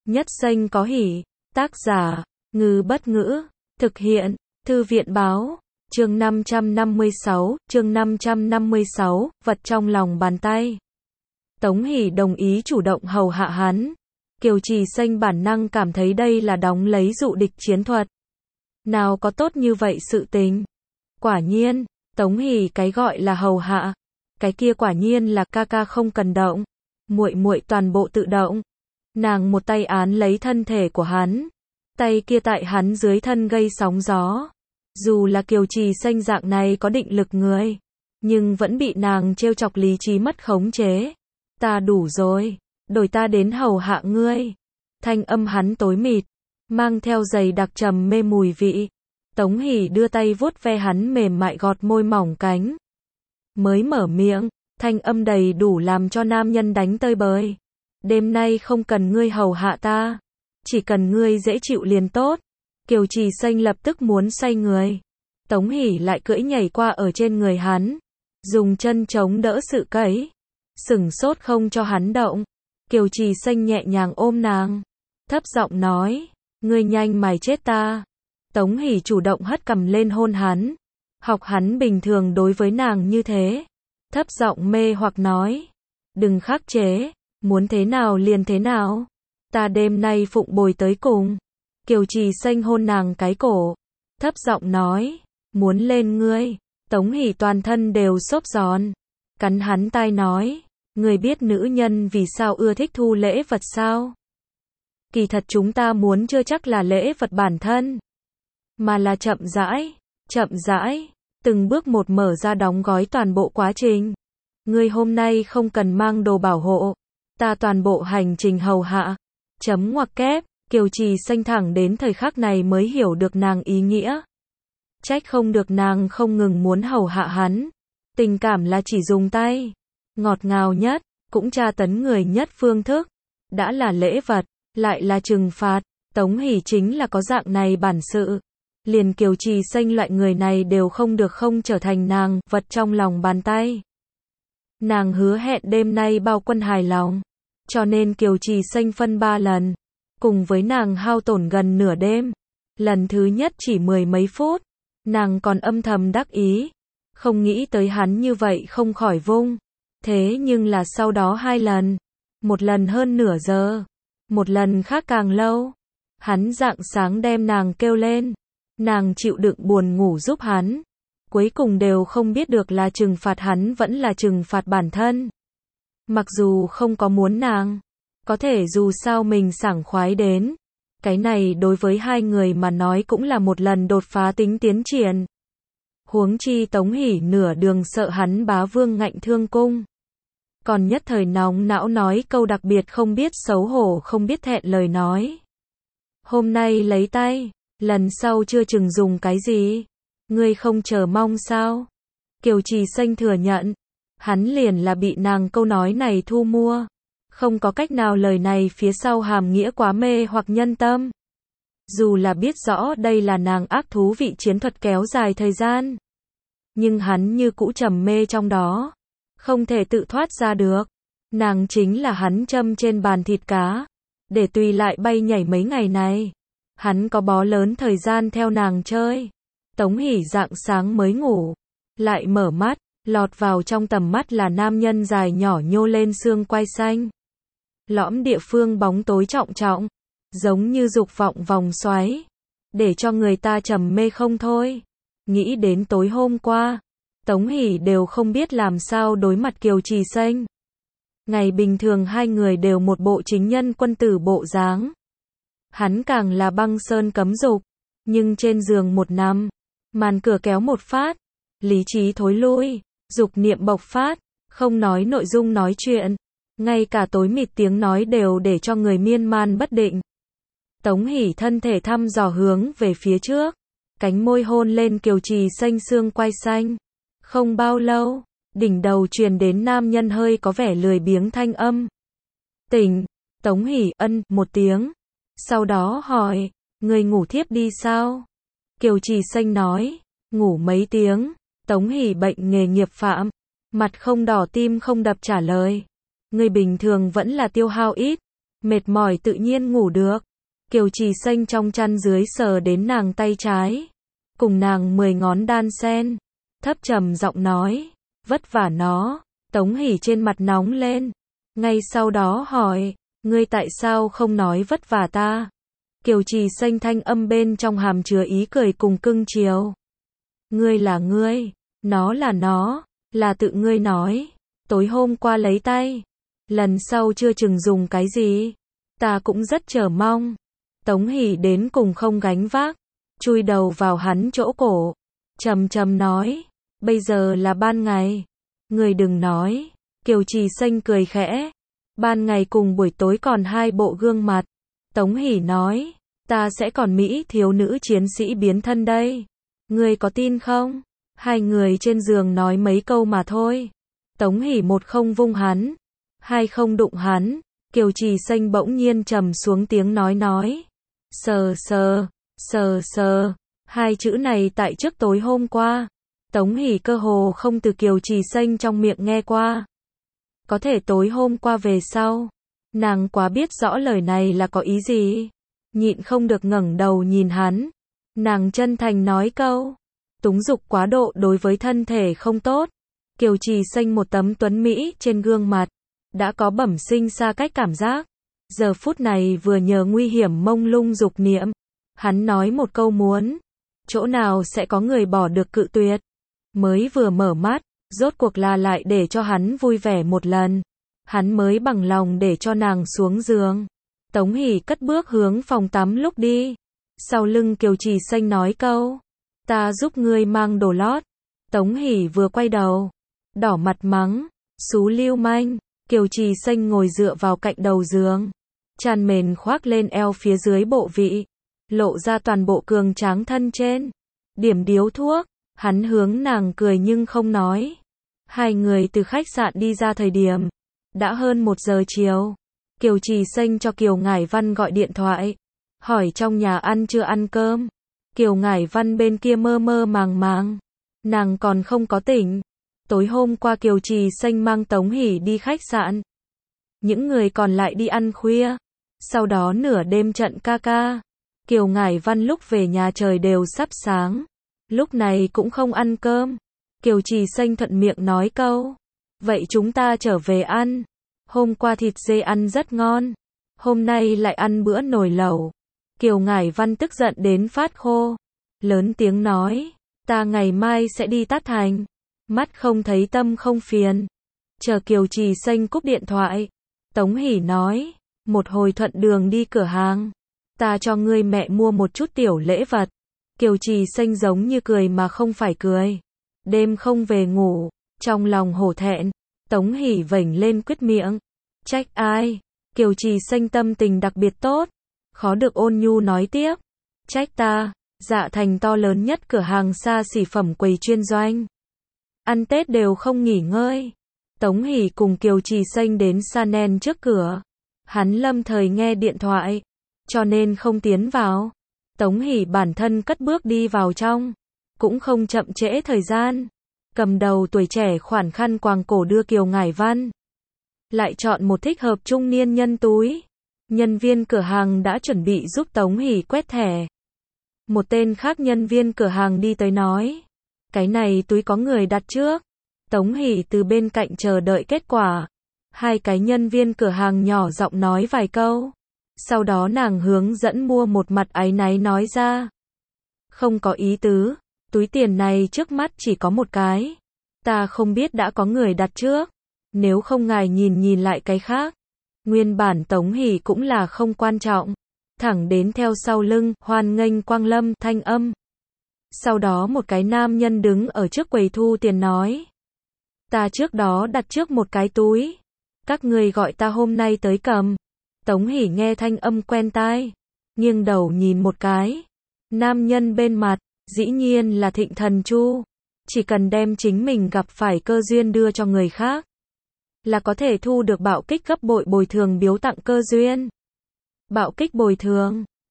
Nhất Xanh có hỉ. Tác giả, Ngư Bất Ngữ. Thực hiện, Thư viện Báo. Chương 556, vật trong lòng bàn tay. Tống Hỷ đồng ý chủ động hầu hạ hắn. Kiều Trì Xanh bản năng cảm thấy đây là đóng lấy dụ địch chiến thuật. Nào có tốt như vậy sự tình. Quả nhiên, Tống Hỷ cái gọi là hầu hạ, cái kia quả nhiên là ca ca không cần động, muội muội toàn bộ tự động. Nàng một tay án lấy thân thể của hắn, tay kia tại hắn dưới thân gây sóng gió. Dù là Kiều Trì Xanh dạng này có định lực người, nhưng vẫn bị nàng trêu chọc lý trí mất khống chế. Ta đủ rồi, đổi ta đến hầu hạ ngươi. Thanh âm hắn tối mịt, mang theo dày đặc trầm mê mùi vị. Tống Hỷ đưa tay vuốt ve hắn mềm mại gọt môi mỏng cánh. Mới mở miệng, thanh âm đầy đủ làm cho nam nhân đánh tơi bời. Đêm nay không cần ngươi hầu hạ ta, chỉ cần ngươi dễ chịu liền tốt. Kiều Trì Xanh lập tức muốn xoay người. Tống Hỷ lại cưỡi nhảy qua ở trên người hắn, dùng chân chống đỡ sự cẫy, sửng sốt không cho hắn động. Kiều Trì Xanh nhẹ nhàng ôm nàng, thấp giọng nói, ngươi nhanh mày chết ta. Tống Hỷ chủ động hất cằm lên hôn hắn, học hắn bình thường đối với nàng như thế, thấp giọng mê hoặc nói, đừng khắc chế, muốn thế nào liền thế nào, ta đêm nay phụng bồi tới cùng. Kiều Trì Xanh hôn nàng cái cổ, thấp giọng nói, muốn lên ngươi. Tống Hỷ toàn thân đều xốp giòn, cắn hắn tai nói, ngươi biết nữ nhân vì sao ưa thích thu lễ vật sao? Kỳ thật chúng ta muốn chưa chắc là lễ vật bản thân, mà là chậm rãi, từng bước một mở ra đóng gói toàn bộ quá trình. Ngươi hôm nay không cần mang đồ bảo hộ, ta toàn bộ hành trình hầu hạ. Chấm ngoặc kép. Kiều Trì Xanh thẳng đến thời khắc này mới hiểu được nàng ý nghĩa. Trách không được nàng không ngừng muốn hầu hạ hắn. Tình cảm là chỉ dùng tay, ngọt ngào nhất, cũng tra tấn người nhất phương thức. Đã là lễ vật, lại là trừng phạt. Tống Hỷ chính là có dạng này bản sự. Liền Kiều Trì Xanh loại người này đều không được không trở thành nàng, vật trong lòng bàn tay. Nàng hứa hẹn đêm nay bao quân hài lòng. Cho nên Kiều Trì Xanh phân 3 lần. Cùng với nàng hao tổn gần nửa đêm. Lần thứ nhất chỉ 10 mấy phút. Nàng còn âm thầm đắc ý. Không nghĩ tới hắn như vậy không khỏi vung. Thế nhưng là sau đó 2 lần. Một lần hơn nửa giờ. Một lần khác càng lâu. Hắn rạng sáng đem nàng kêu lên. Nàng chịu đựng buồn ngủ giúp hắn. Cuối cùng đều không biết được là trừng phạt hắn vẫn là trừng phạt bản thân. Mặc dù không có muốn nàng, có thể dù sao mình sảng khoái đến. Cái này đối với hai người mà nói cũng là một lần đột phá tính tiến triển. Huống chi Tống Hỷ nửa đường sợ hắn bá vương ngạnh thương cung. Còn nhất thời nóng não nói câu đặc biệt không biết xấu hổ không biết thẹn lời nói. Hôm nay lấy tay, lần sau chưa chừng dùng cái gì. Ngươi không chờ mong sao? Kiều Trì Xanh thừa nhận. Hắn liền là bị nàng câu nói này thu mua. Không có cách nào lời này phía sau hàm nghĩa quá mê hoặc nhân tâm. Dù là biết rõ đây là nàng ác thú vị chiến thuật kéo dài thời gian. Nhưng hắn như cũ trầm mê trong đó. Không thể tự thoát ra được. Nàng chính là hắn châm trên bàn thịt cá. Để tùy lại bay nhảy mấy ngày này. Hắn có bó lớn thời gian theo nàng chơi. Tống Hỷ rạng sáng mới ngủ. Lại mở mắt. Lọt vào trong tầm mắt là nam nhân dài nhỏ nhô lên xương quai xanh. Lõm địa phương bóng tối trọng trọng, giống như dục vọng vòng xoáy, để cho người ta trầm mê không thôi. Nghĩ đến tối hôm qua, Tống Hỷ đều không biết làm sao đối mặt Kiều Trì Xanh. Ngày bình thường hai người đều một bộ chính nhân quân tử bộ dáng. Hắn càng là băng sơn cấm dục, nhưng trên giường một nằm, màn cửa kéo một phát, lý trí thối lui, dục niệm bộc phát, không nói nội dung nói chuyện. Ngay cả tối mịt tiếng nói đều để cho người miên man bất định. Tống Hỷ thân thể thăm dò hướng về phía trước. Cánh môi hôn lên Kiều Trì Xanh xương quai xanh. Không bao lâu, đỉnh đầu truyền đến nam nhân hơi có vẻ lười biếng thanh âm. Tỉnh. Tống Hỷ ân một tiếng. Sau đó hỏi, người ngủ thiếp đi sao? Kiều Trì Xanh nói, ngủ mấy tiếng. Tống Hỷ bệnh nghề nghiệp phạm. Mặt không đỏ tim không đập trả lời. Người bình thường vẫn là tiêu hao ít. Mệt mỏi tự nhiên ngủ được. Kiều Trì Xanh trong chăn dưới sờ đến nàng tay trái, cùng nàng 10 ngón đan sen, thấp trầm giọng nói, vất vả nó. Tống Hỷ trên mặt nóng lên, ngay sau đó hỏi, ngươi tại sao không nói vất vả ta? Kiều Trì Xanh thanh âm bên trong hàm chứa ý cười cùng cưng chiều. Ngươi là ngươi, nó là tự ngươi nói, tối hôm qua lấy tay, lần sau chưa chừng dùng cái gì, ta cũng rất chờ mong. Tống Hỷ đến cùng không gánh vác, chui đầu vào hắn chỗ cổ, trầm trầm nói, bây giờ là ban ngày, ngươi đừng nói. Kiều Trì Xanh cười khẽ, ban ngày cùng buổi tối còn hai bộ gương mặt. Tống Hỷ nói, ta sẽ còn Mỹ thiếu nữ chiến sĩ biến thân đây, ngươi có tin không? Hai người trên giường nói mấy câu mà thôi. Tống Hỷ một không vung hắn, hai không đụng hắn. Kiều Trì Xanh bỗng nhiên trầm xuống tiếng nói. Sờ sờ, hai chữ này tại trước tối hôm qua, Tống Hỷ cơ hồ không từ Kiều Trì Xanh trong miệng nghe qua. Có thể tối hôm qua về sau, nàng quá biết rõ lời này là có ý gì, nhịn không được ngẩng đầu nhìn hắn. Nàng chân thành nói câu, túng dục quá độ đối với thân thể không tốt. Kiều Trì Xanh một tấm tuấn mỹ trên gương mặt, đã có bẩm sinh xa cách cảm giác. Giờ phút này vừa nhờ nguy hiểm mông lung dục niệm, hắn nói một câu muốn, chỗ nào sẽ có người bỏ được cự tuyệt. Mới vừa mở mắt, rốt cuộc là lại để cho hắn vui vẻ một lần, hắn mới bằng lòng để cho nàng xuống giường. Tống Hỷ cất bước hướng phòng tắm lúc đi, sau lưng Kiều Trì Xanh nói câu, ta giúp ngươi mang đồ lót. Tống Hỷ vừa quay đầu, đỏ mặt mắng, xú lưu manh. Kiều Trì Xanh ngồi dựa vào cạnh đầu giường, chăn mền khoác lên eo phía dưới bộ vị, lộ ra toàn bộ cường tráng thân trên. Điểm điếu thuốc, hắn hướng nàng cười nhưng không nói. Hai người từ khách sạn đi ra thời điểm, đã hơn 1 giờ chiều. Kiều Trì Xanh cho Kiều Ngải Văn gọi điện thoại, hỏi trong nhà ăn chưa ăn cơm. Kiều Ngải Văn bên kia mơ mơ màng màng, nàng còn không có tỉnh. Tối hôm qua Kiều Trì Xanh mang Tống Hỷ đi khách sạn, những người còn lại đi ăn khuya. Sau đó nửa đêm trận ca ca, Kiều Ngải Văn lúc về nhà trời đều sắp sáng, lúc này cũng không ăn cơm. Kiều Trì Xanh thuận miệng nói câu, vậy chúng ta trở về ăn. Hôm qua thịt dê ăn rất ngon, hôm nay lại ăn bữa nồi lẩu. Kiều Ngải Văn tức giận đến phát khô, lớn tiếng nói, ta ngày mai sẽ đi Tát Thành, mắt không thấy tâm không phiền. Chờ Kiều Trì Xanh cúp điện thoại, Tống Hỷ nói, một hồi thuận đường đi cửa hàng, ta cho ngươi mẹ mua một chút tiểu lễ vật. Kiều Trì Xanh giống như cười mà không phải cười, đêm không về ngủ, trong lòng hổ thẹn. Tống Hỷ vểnh lên quyết miệng, trách ai? Kiều Trì Xanh tâm tình đặc biệt tốt, khó được ôn nhu nói tiếp, trách ta. Dạ Thành to lớn nhất cửa hàng xa xỉ phẩm quầy chuyên doanh, ăn Tết đều không nghỉ ngơi. Tống Hỷ cùng Kiều Trì Xanh đến Chanel trước cửa, hắn lâm thời nghe điện thoại, cho nên không tiến vào. Tống Hỷ bản thân cất bước đi vào trong, cũng không chậm trễ thời gian. Cầm đầu tuổi trẻ khoản khăn quàng cổ đưa Kiều Ngải Văn, lại chọn một thích hợp trung niên nhân túi. Nhân viên cửa hàng đã chuẩn bị giúp Tống Hỷ quét thẻ. Một tên khác nhân viên cửa hàng đi tới nói, cái này túi có người đặt trước. Tống Hỷ từ bên cạnh chờ đợi kết quả. Hai cái nhân viên cửa hàng nhỏ giọng nói vài câu, sau đó nàng hướng dẫn mua một mặt áy náy nói ra, không có ý tứ, túi tiền này trước mắt chỉ có một cái, ta không biết đã có người đặt trước, nếu không ngài nhìn lại cái khác. Nguyên bản Tống Hỷ cũng là không quan trọng, thẳng đến theo sau lưng, hoan nghênh quang lâm thanh âm. Sau đó một cái nam nhân đứng ở trước quầy thu tiền nói, ta trước đó đặt trước một cái túi, các người gọi ta hôm nay tới cầm. Tống Hỷ nghe thanh âm quen tai, nghiêng đầu nhìn một cái, nam nhân bên mặt, dĩ nhiên là Thịnh Thần Chu. Chỉ cần đem chính mình gặp phải cơ duyên đưa cho người khác, là có thể thu được bạo kích gấp bội bồi thường biếu tặng cơ duyên. Bạo kích bồi thường